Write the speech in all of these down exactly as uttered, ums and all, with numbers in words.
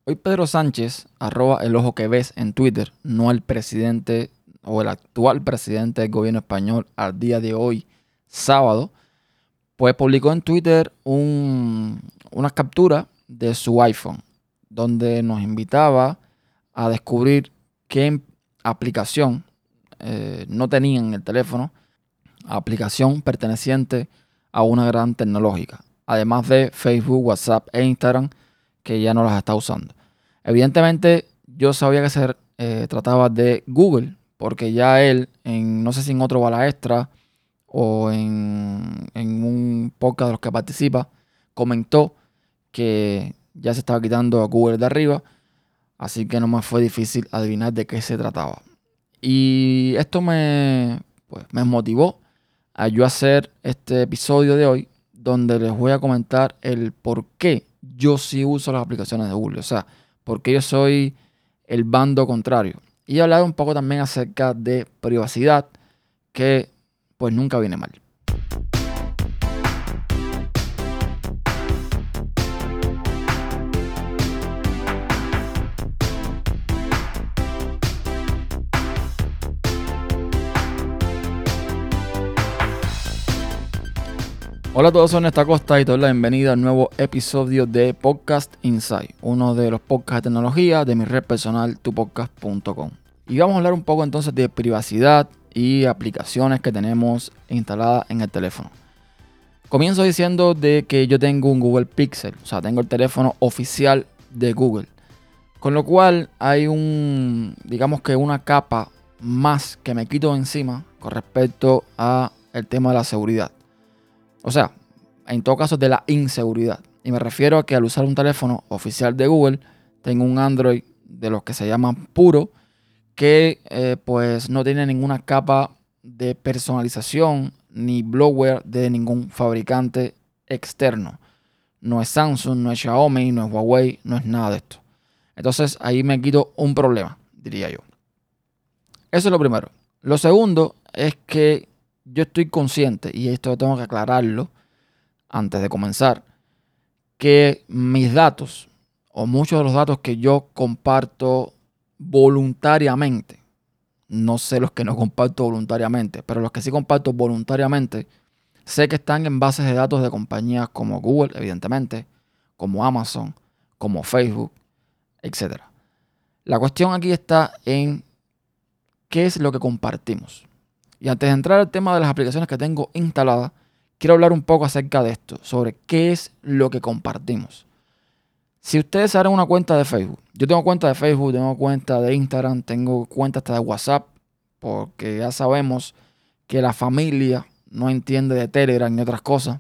Hoy Pedro Sánchez, arroba el ojo que ves en Twitter, no el presidente o el actual presidente del gobierno español al día de hoy, sábado, pues publicó en Twitter un, una captura de su iPhone, donde nos invitaba a descubrir qué aplicación eh, no tenía en el teléfono, aplicación perteneciente a una gran tecnológica, además de Facebook, WhatsApp e Instagram, que ya no las está usando. Evidentemente, yo sabía que se eh, trataba de Google, porque ya él, en no sé si en otro Bala Extra o en, en un podcast de los que participa, comentó que ya se estaba quitando a Google de arriba, así que no me fue difícil adivinar de qué se trataba. Y esto me, pues, me motivó a yo hacer este episodio de hoy, donde les voy a comentar el por qué yo sí uso las aplicaciones de Google. O sea, por qué yo soy el bando contrario. Y hablar un poco también acerca de privacidad, que pues nunca viene mal. Hola a todos, soy Néstor Acosta y te doy la bienvenida al nuevo episodio de Podcast Insight, uno de los podcasts de tecnología de mi red personal, tu podcast punto com. Y vamos a hablar un poco entonces de privacidad y aplicaciones que tenemos instaladas en el teléfono. Comienzo diciendo de que yo tengo un Google Pixel, o sea, tengo el teléfono oficial de Google, con lo cual hay un, digamos que una capa más que me quito encima con respecto a el tema de la seguridad. O sea, en todo caso de la inseguridad. Y me refiero a que al usar un teléfono oficial de Google, tengo un Android de los que se llaman puro, que eh, pues no tiene ninguna capa de personalización ni bloatware de ningún fabricante externo. No es Samsung, no es Xiaomi, no es Huawei, no es nada de esto. Entonces ahí me quito un problema, diría yo. Eso es lo primero. Lo segundo es que yo estoy consciente, y esto tengo que aclararlo antes de comenzar, que mis datos, o muchos de los datos que yo comparto voluntariamente, no sé los que no comparto voluntariamente, pero los que sí comparto voluntariamente, sé que están en bases de datos de compañías como Google, evidentemente, como Amazon, como Facebook, etcétera. La cuestión aquí está en qué es lo que compartimos. Y antes de entrar al tema de las aplicaciones que tengo instaladas, quiero hablar un poco acerca de esto, sobre qué es lo que compartimos. Si ustedes abren una cuenta de Facebook, yo tengo cuenta de Facebook, tengo cuenta de Instagram, tengo cuenta hasta de WhatsApp, porque ya sabemos que la familia no entiende de Telegram y otras cosas.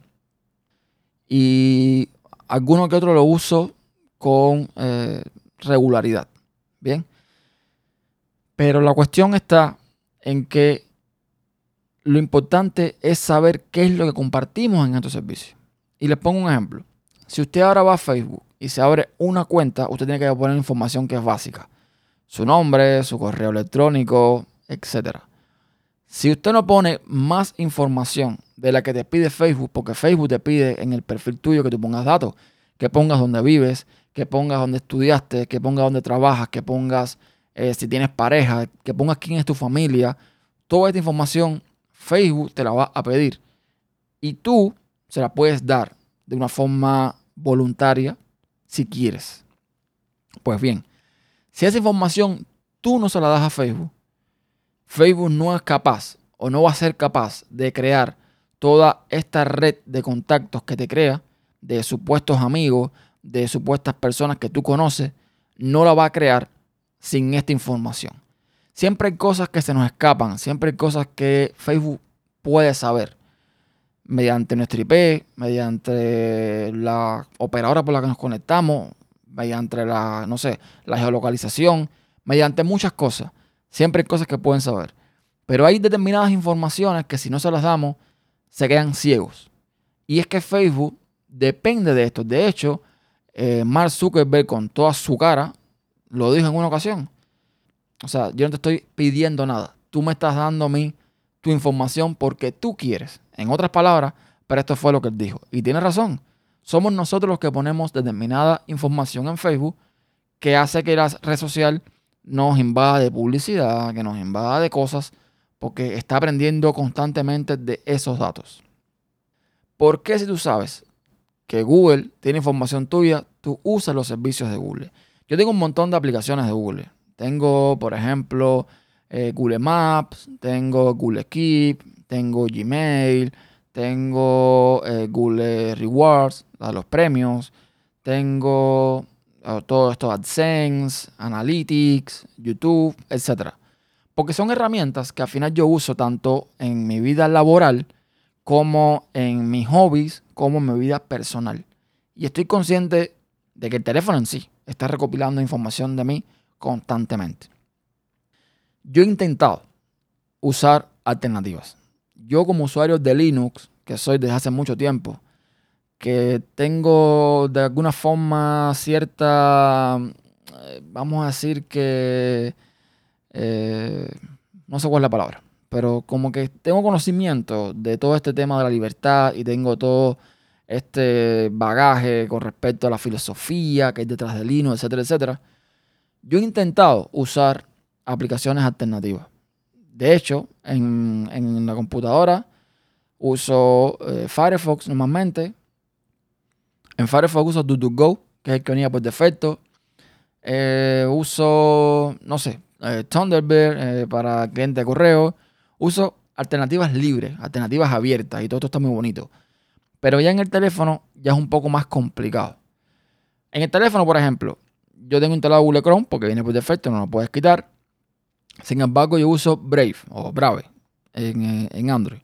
Y alguno que otro lo uso con eh, regularidad. Bien. Pero la cuestión está en que lo importante es saber qué es lo que compartimos en estos servicios. Y les pongo un ejemplo. Si usted ahora va a Facebook y se abre una cuenta, usted tiene que poner información que es básica. Su nombre, su correo electrónico, etcétera. Si usted no pone más información de la que te pide Facebook, porque Facebook te pide en el perfil tuyo que tú pongas datos, que pongas dónde vives, que pongas dónde estudiaste, que pongas dónde trabajas, que pongas eh, si tienes pareja, que pongas quién es tu familia, toda esta información Facebook te la va a pedir y tú se la puedes dar de una forma voluntaria si quieres. Pues bien, si esa información tú no se la das a Facebook, Facebook no es capaz o no va a ser capaz de crear toda esta red de contactos que te crea, de supuestos amigos, de supuestas personas que tú conoces, no la va a crear sin esta información. Siempre hay cosas que se nos escapan, siempre hay cosas que Facebook puede saber mediante nuestra I P, mediante la operadora por la que nos conectamos, mediante la, no sé, la geolocalización, mediante muchas cosas. Siempre hay cosas que pueden saber. Pero hay determinadas informaciones que si no se las damos, se quedan ciegos. Y es que Facebook depende de esto. De hecho, eh, Mark Zuckerberg con toda su cara lo dijo en una ocasión. O sea, yo no te estoy pidiendo nada. Tú me estás dando a mí tu información porque tú quieres. En otras palabras, pero esto fue lo que él dijo. Y tiene razón. Somos nosotros los que ponemos determinada información en Facebook que hace que la red social nos invada de publicidad, que nos invada de cosas, porque está aprendiendo constantemente de esos datos. ¿Por qué si tú sabes que Google tiene información tuya, tú usas los servicios de Google? Yo tengo un montón de aplicaciones de Google. Tengo, por ejemplo, eh, Google Maps, tengo Google Keep, tengo Gmail, tengo eh, Google Rewards, los premios, tengo eh, todo esto, AdSense, Analytics, YouTube, etcétera. Porque son herramientas que al final yo uso tanto en mi vida laboral como en mis hobbies, como en mi vida personal. Y estoy consciente de que el teléfono en sí está recopilando información de mí constantemente. Yo he intentado usar alternativas. Yo como usuario de Linux, que soy desde hace mucho tiempo, que tengo de alguna forma cierta, eh, vamos a decir que, eh, no sé cuál es la palabra, pero como que tengo conocimiento de todo este tema de la libertad y tengo todo este bagaje con respecto a la filosofía que hay detrás de Linux, etcétera, etcétera. Yo he intentado usar aplicaciones alternativas. De hecho, en, en la computadora uso eh, Firefox normalmente. En Firefox uso DuckDuckGo, que es el que venía por defecto. Eh, uso, no sé, eh, Thunderbird eh, para cliente de correo. Uso alternativas libres, alternativas abiertas y todo esto está muy bonito. Pero ya en el teléfono ya es un poco más complicado. En el teléfono, por ejemplo, yo tengo instalado Google Chrome porque viene por defecto, no lo puedes quitar. Sin embargo, yo uso Brave o Brave en, en Android.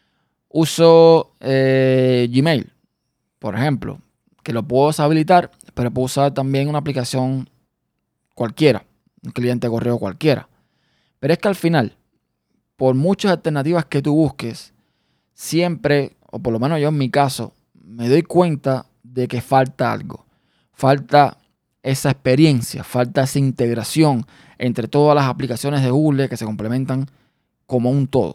Uso eh, Gmail, por ejemplo, que lo puedo deshabilitar, pero puedo usar también una aplicación cualquiera, un cliente de correo cualquiera. Pero es que al final, por muchas alternativas que tú busques, siempre, o por lo menos yo en mi caso, me doy cuenta de que falta algo. Falta esa experiencia, falta esa integración entre todas las aplicaciones de Google que se complementan como un todo.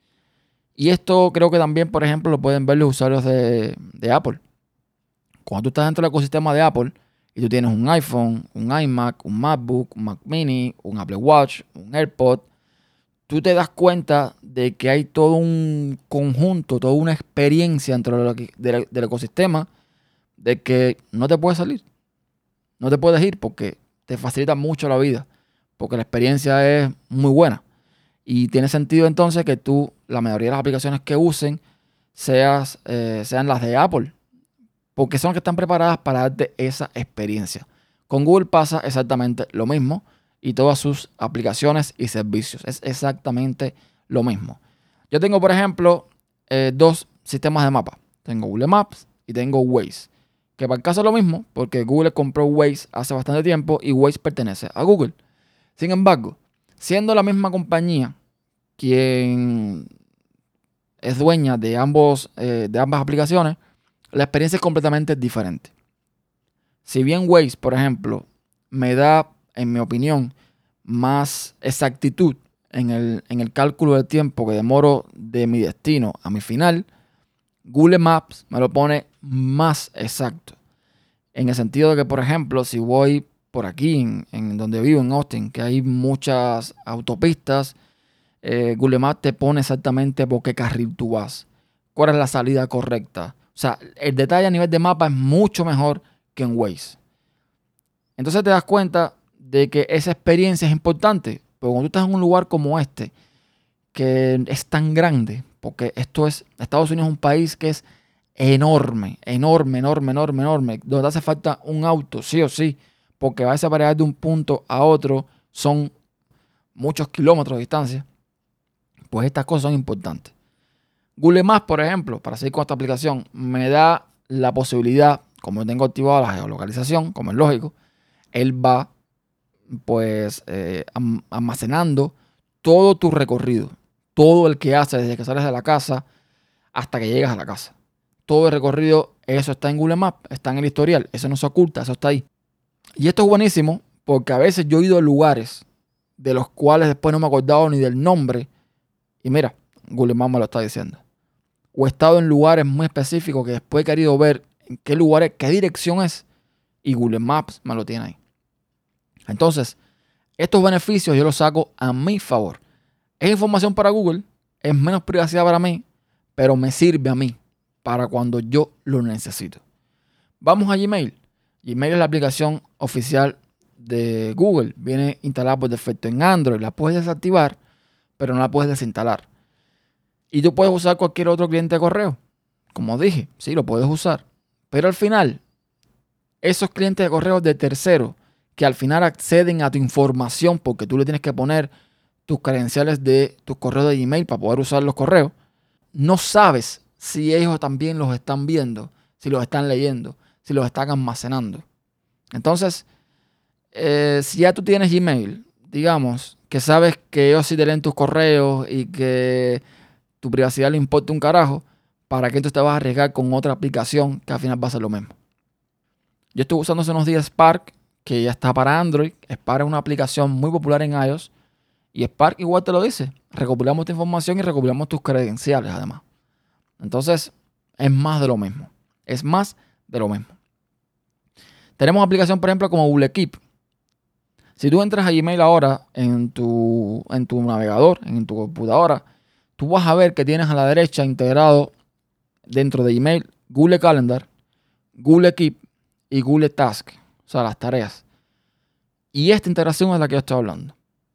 Y esto creo que también, por ejemplo, lo pueden ver los usuarios de, de Apple. Cuando tú estás dentro del ecosistema de Apple y tú tienes un iPhone, un iMac, un MacBook, un Mac Mini, un Apple Watch, un AirPod, tú te das cuenta de que hay todo un conjunto, toda una experiencia dentro del, del, del ecosistema de que no te puedes salir. No te puedes ir porque te facilita mucho la vida, porque la experiencia es muy buena. Y tiene sentido entonces que tú, la mayoría de las aplicaciones que usen, seas, eh, sean las de Apple, porque son las que están preparadas para darte esa experiencia. Con Google pasa exactamente lo mismo y todas sus aplicaciones y servicios. Es exactamente lo mismo. Yo tengo, por ejemplo, eh, dos sistemas de mapa. Tengo Google Maps y tengo Waze. Que para el caso es lo mismo, porque Google compró Waze hace bastante tiempo y Waze pertenece a Google. Sin embargo, siendo la misma compañía quien es dueña de, ambos, eh, de ambas aplicaciones, la experiencia es completamente diferente. Si bien Waze, por ejemplo, me da, en mi opinión, más exactitud en el, en el cálculo del tiempo que demoro de mi destino a mi final, Google Maps me lo pone más exacto. En el sentido de que, por ejemplo, si voy por aquí, en, en donde vivo, en Austin, que hay muchas autopistas, eh, Google Maps te pone exactamente por qué carril tú vas, cuál es la salida correcta. O sea, el detalle a nivel de mapa es mucho mejor que en Waze. Entonces te das cuenta de que esa experiencia es importante. Porque cuando tú estás en un lugar como este, que es tan grande, porque esto es, Estados Unidos es un país que es enorme, enorme, enorme, enorme, enorme, donde hace falta un auto, sí o sí, porque va a separar de un punto a otro, son muchos kilómetros de distancia, pues estas cosas son importantes. Google Maps, por ejemplo, para seguir con esta aplicación, me da la posibilidad, como tengo activada la geolocalización, como es lógico, él va pues eh, almacenando todo tu recorrido, todo el que haces desde que sales de la casa hasta que llegas a la casa. Todo el recorrido, eso está en Google Maps, está en el historial, eso no se oculta, eso está ahí. Y esto es buenísimo porque a veces yo he ido a lugares de los cuales después no me he acordado ni del nombre y mira, Google Maps me lo está diciendo. O he estado en lugares muy específicos que después he querido ver en qué lugares, qué dirección es y Google Maps me lo tiene ahí. Entonces, estos beneficios yo los saco a mi favor. Es información para Google, es menos privacidad para mí, pero me sirve a mí para cuando yo lo necesito. Vamos a Gmail. Gmail es la aplicación oficial de Google. Viene instalada por defecto en Android. La puedes desactivar, pero no la puedes desinstalar. Y tú puedes usar cualquier otro cliente de correo. Como dije, sí, lo puedes usar. Pero al final, esos clientes de correo de terceros que al final acceden a tu información porque tú le tienes que poner tus credenciales de tus correos de Gmail para poder usar los correos, no sabes si ellos también los están viendo, si los están leyendo, si los están almacenando. Entonces, eh, si ya tú tienes Gmail, digamos, que sabes que ellos sí te leen tus correos y que tu privacidad le importa un carajo, ¿para qué tú te vas a arriesgar con otra aplicación que al final va a ser lo mismo? Yo estuve usando hace unos días Spark, que ya está para Android. Spark es una aplicación muy popular en iOS. Y Spark igual te lo dice. Recopilamos tu información y recopilamos tus credenciales además. Entonces, es más de lo mismo. Es más de lo mismo. Tenemos aplicación, por ejemplo, como Google Keep. Si tú entras a Gmail ahora en tu, en tu navegador, en tu computadora, tú vas a ver que tienes a la derecha integrado dentro de Gmail Google Calendar, Google Keep y Google Task. O sea, las tareas. Y esta integración es la que yo estoy hablando.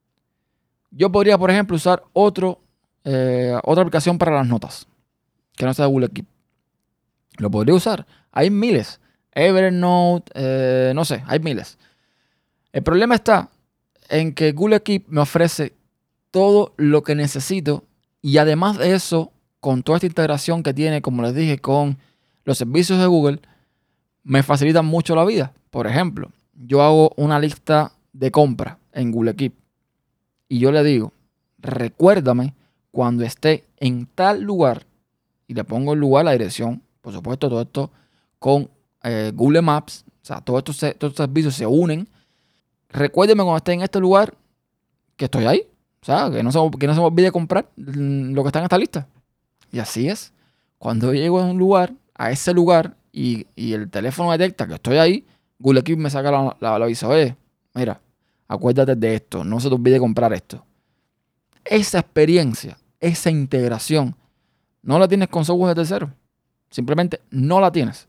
Yo podría, por ejemplo, usar otro, eh, otra aplicación para las notas, que no sea Google Keep. Lo podría usar. Hay miles. Evernote, eh, no sé, hay miles. El problema está en que Google Keep me ofrece todo lo que necesito y además de eso, con toda esta integración que tiene, como les dije, con los servicios de Google, me facilitan mucho la vida. Por ejemplo, yo hago una lista de compra en Google Keep y yo le digo, recuérdame cuando esté en tal lugar y le pongo el lugar, la dirección, por supuesto, todo esto con eh, Google Maps, o sea, todos estos, todos estos servicios se unen. Recuérdeme cuando esté en este lugar que estoy ahí, o sea, que no se, que no se me olvide comprar lo que está en esta lista. Y así es. Cuando yo llego a un lugar, a ese lugar, y, y el teléfono detecta que estoy ahí, Google Keep me saca la, la, la aviso, oye, mira, acuérdate de esto, no se te olvide comprar esto. Esa experiencia, esa integración, no la tienes con software de tercero. Simplemente no la tienes.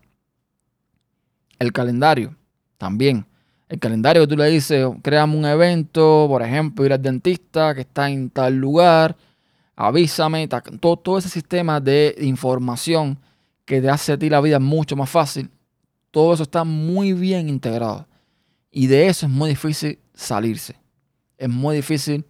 El calendario, también. El calendario que tú le dices, créame un evento, por ejemplo, ir al dentista que está en tal lugar, avísame, todo, todo ese sistema de información que te hace a ti la vida mucho más fácil, todo eso está muy bien integrado. Y de eso es muy difícil salirse. Es muy difícil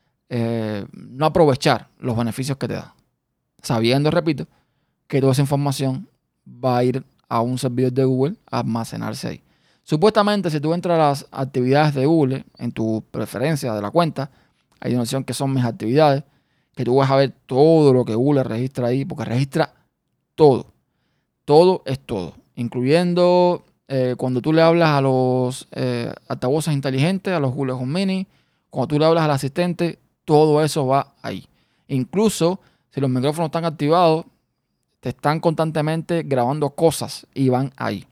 eh, no aprovechar los beneficios que te da. Sabiendo, repito, que toda esa información va a ir a un servidor de Google a almacenarse ahí. Supuestamente, si tú entras a las actividades de Google, en tu preferencia de la cuenta, hay una opción que son mis actividades, que tú vas a ver todo lo que Google registra ahí, porque registra todo. Todo es todo, incluyendo eh, cuando tú le hablas a los eh, altavoces inteligentes, a los Google Home Mini, cuando tú le hablas al asistente, todo eso va ahí. Incluso si los micrófonos están activados, te están constantemente grabando cosas y van ahí.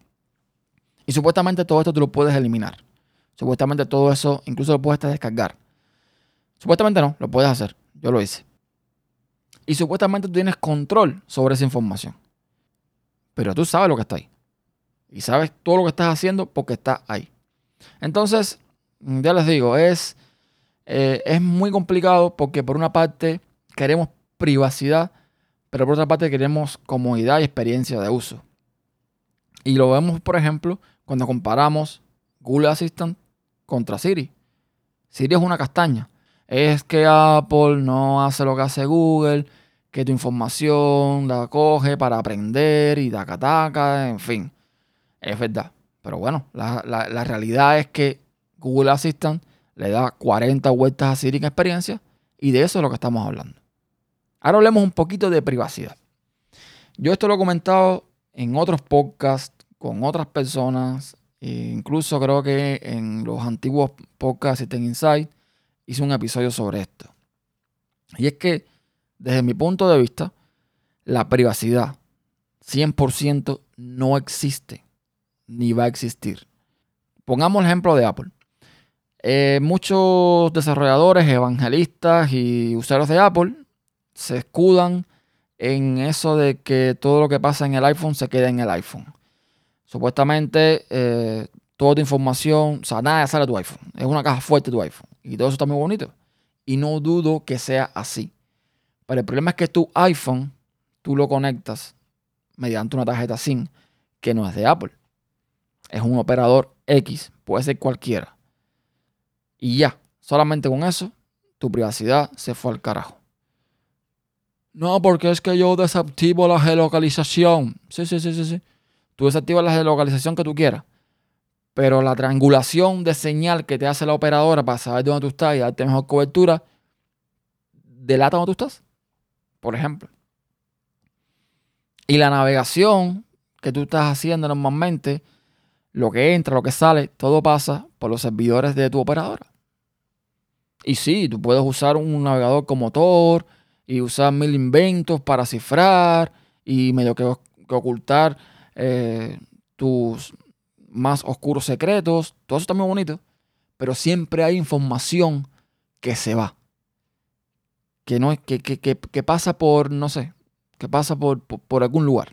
Y supuestamente todo esto tú lo puedes eliminar. Supuestamente todo eso incluso lo puedes descargar. Supuestamente no, lo puedes hacer. Yo lo hice. Y supuestamente tú tienes control sobre esa información. Pero tú sabes lo que está ahí. Y sabes todo lo que estás haciendo porque está ahí. Entonces, ya les digo, es, eh, es muy complicado porque por una parte queremos privacidad, pero por otra parte queremos comodidad y experiencia de uso. Y lo vemos, por ejemplo, cuando comparamos Google Assistant contra Siri. Siri es una castaña. Es que Apple no hace lo que hace Google, que tu información la coge para aprender y taca taca, en fin. Es verdad. Pero bueno, la, la, la realidad es que Google Assistant le da cuarenta vueltas a Siri en experiencia y de eso es lo que estamos hablando. Ahora hablemos un poquito de privacidad. Yo esto lo he comentado en otros podcasts con otras personas, e incluso creo que en los antiguos podcasts Tech Insight hice un episodio sobre esto. Y es que, desde mi punto de vista, la privacidad cien por ciento no existe ni va a existir. Pongamos el ejemplo de Apple. Eh, muchos desarrolladores, evangelistas y usuarios de Apple se escudan en eso de que todo lo que pasa en el iPhone se queda en el iPhone. Supuestamente eh, toda tu información, o sea, nada sale de tu iPhone. Es una caja fuerte tu iPhone. Y todo eso está muy bonito. Y no dudo que sea así. Pero el problema es que tu iPhone, tú lo conectas mediante una tarjeta SIM que no es de Apple. Es un operador X. Puede ser cualquiera. Y ya, solamente con eso, tu privacidad se fue al carajo. No, porque es que yo desactivo la geolocalización. Sí, sí, sí, sí, sí. Tú desactivas la geolocalización que tú quieras. Pero la triangulación de señal que te hace la operadora para saber dónde tú estás y darte mejor cobertura, delata dónde tú estás, por ejemplo. Y la navegación que tú estás haciendo normalmente, lo que entra, lo que sale, todo pasa por los servidores de tu operadora. Y sí, tú puedes usar un navegador como Tor y usar mil inventos para cifrar y medio que, que ocultar eh, tus más oscuros secretos. Todo eso está muy bonito. Pero siempre hay información que se va. Que, no, que, que, que, que pasa por, no sé, que pasa por, por, por algún lugar.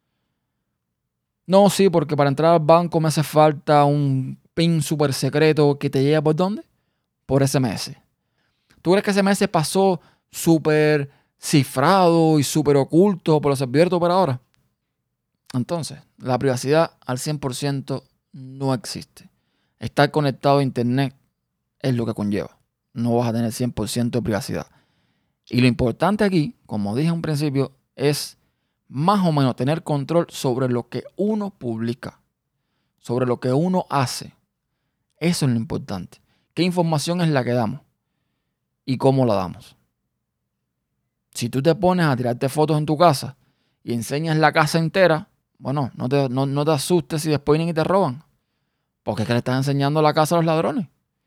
No, sí, porque para entrar al banco me hace falta un PIN súper secreto que te llega por dónde? Por S M S. ¿Tú crees que ese S M S pasó súper cifrado y súper oculto por los servidores de tu operadora? Entonces, la privacidad al cien por ciento no existe. Estar conectado a internet es lo que conlleva. No vas a tener cien por ciento de privacidad. Y lo importante aquí, como dije en principio, es más o menos tener control sobre lo que uno publica, sobre lo que uno hace. Eso es lo importante. ¿Qué información es la que damos? ¿Y cómo la damos? Si tú te pones a tirarte fotos en tu casa y enseñas la casa entera, bueno, no te, no, no te asustes si después vienen y te roban. Porque es que le estás enseñando la casa a los ladrones.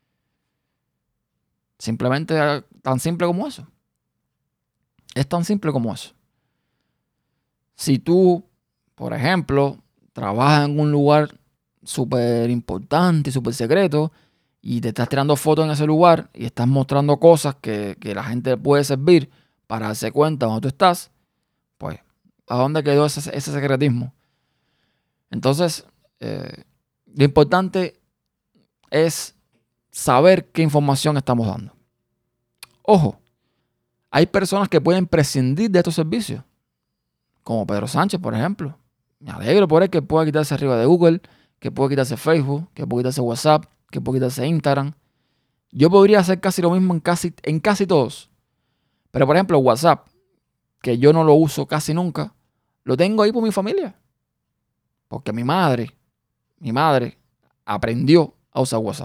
Simplemente tan simple como eso. Es tan simple como eso. Si tú, por ejemplo, trabajas en un lugar súper importante, súper secreto, y te estás tirando fotos en ese lugar y estás mostrando cosas que, que la gente puede servir para darse cuenta de dónde tú estás, pues, ¿a dónde quedó ese, ese secretismo? Entonces, eh, lo importante es saber qué información estamos dando. Ojo, hay personas que pueden prescindir de estos servicios, como Pedro Sánchez, por ejemplo. Me alegro por él que pueda quitarse arriba de Google, que pueda quitarse Facebook, que pueda quitarse WhatsApp, que pueda quitarse Instagram. Yo podría hacer casi lo mismo en casi, en casi todos. Pero, por ejemplo, WhatsApp, que yo no lo uso casi nunca, lo tengo ahí por mi familia. Porque mi madre, mi madre aprendió a usar WhatsApp.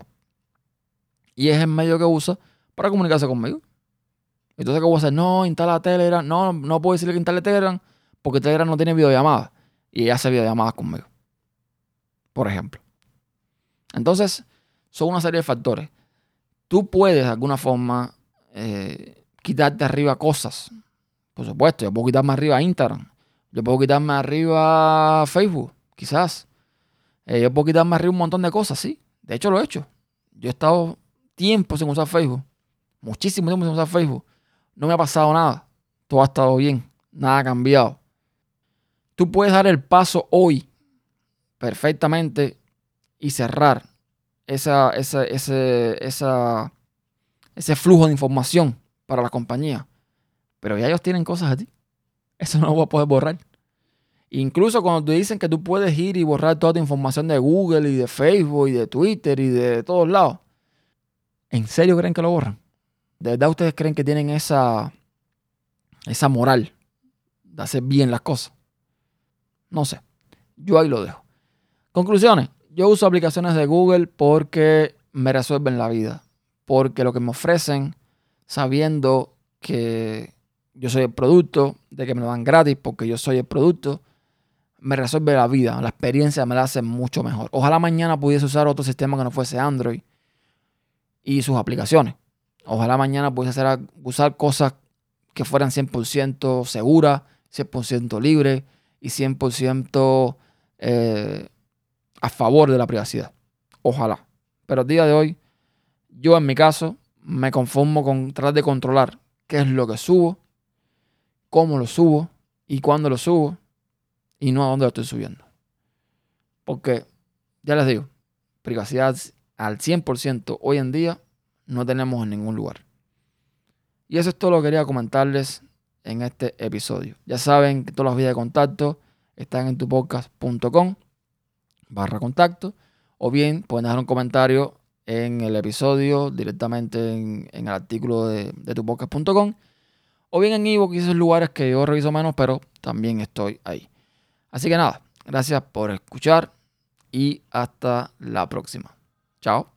Y es el medio que usa para comunicarse conmigo. Entonces, ¿qué voy a hacer? No, instala Telegram. No, no puedo decirle que instale Telegram porque Telegram no tiene videollamadas. Y ella hace videollamadas conmigo. Por ejemplo. Entonces, son una serie de factores. Tú puedes, de alguna forma, eh, quitarte arriba cosas. Por supuesto, yo puedo quitarme arriba Instagram. Yo puedo quitarme arriba Facebook, quizás. Eh, yo puedo quitarme arriba un montón de cosas, sí. De hecho, lo he hecho. Yo he estado tiempo sin usar Facebook. Muchísimo tiempo sin usar Facebook. No me ha pasado nada. Todo ha estado bien. Nada ha cambiado. Tú puedes dar el paso hoy perfectamente y cerrar esa, esa, ese, esa, ese flujo de información para la compañía. Pero ya ellos tienen cosas de ti. Eso no lo voy a poder borrar. Incluso cuando te dicen que tú puedes ir y borrar toda tu información de Google y de Facebook y de Twitter y de todos lados. ¿En serio creen que lo borran? ¿De verdad ustedes creen que tienen esa, esa moral de hacer bien las cosas? No sé. Yo ahí lo dejo. Conclusiones. Yo uso aplicaciones de Google porque me resuelven la vida. Porque lo que me ofrecen, sabiendo que yo soy el producto, de que me lo dan gratis porque yo soy el producto, me resuelve la vida. La experiencia me la hace mucho mejor. Ojalá mañana pudiese usar otro sistema que no fuese Android y sus aplicaciones. Ojalá mañana pudiese hacer, usar cosas que fueran cien por ciento seguras, cien por ciento libres y cien por ciento eh, a favor de la privacidad. Ojalá. Pero el día de hoy Yo en mi caso me conformo con tratar de controlar qué es lo que subo, cómo lo subo y cuándo lo subo y no a dónde lo estoy subiendo. Porque, ya les digo, privacidad al cien por ciento hoy en día no tenemos en ningún lugar. Y eso es todo lo que quería comentarles en este episodio. Ya saben que todas las vías de contacto están en tupodcast punto com barra contacto, o bien pueden dejar un comentario en el episodio directamente en, en el artículo de, de tupodcast punto com, o bien en iVoox y esos lugares que yo reviso menos, pero también estoy ahí. Así que nada, gracias por escuchar y hasta la próxima. Chao.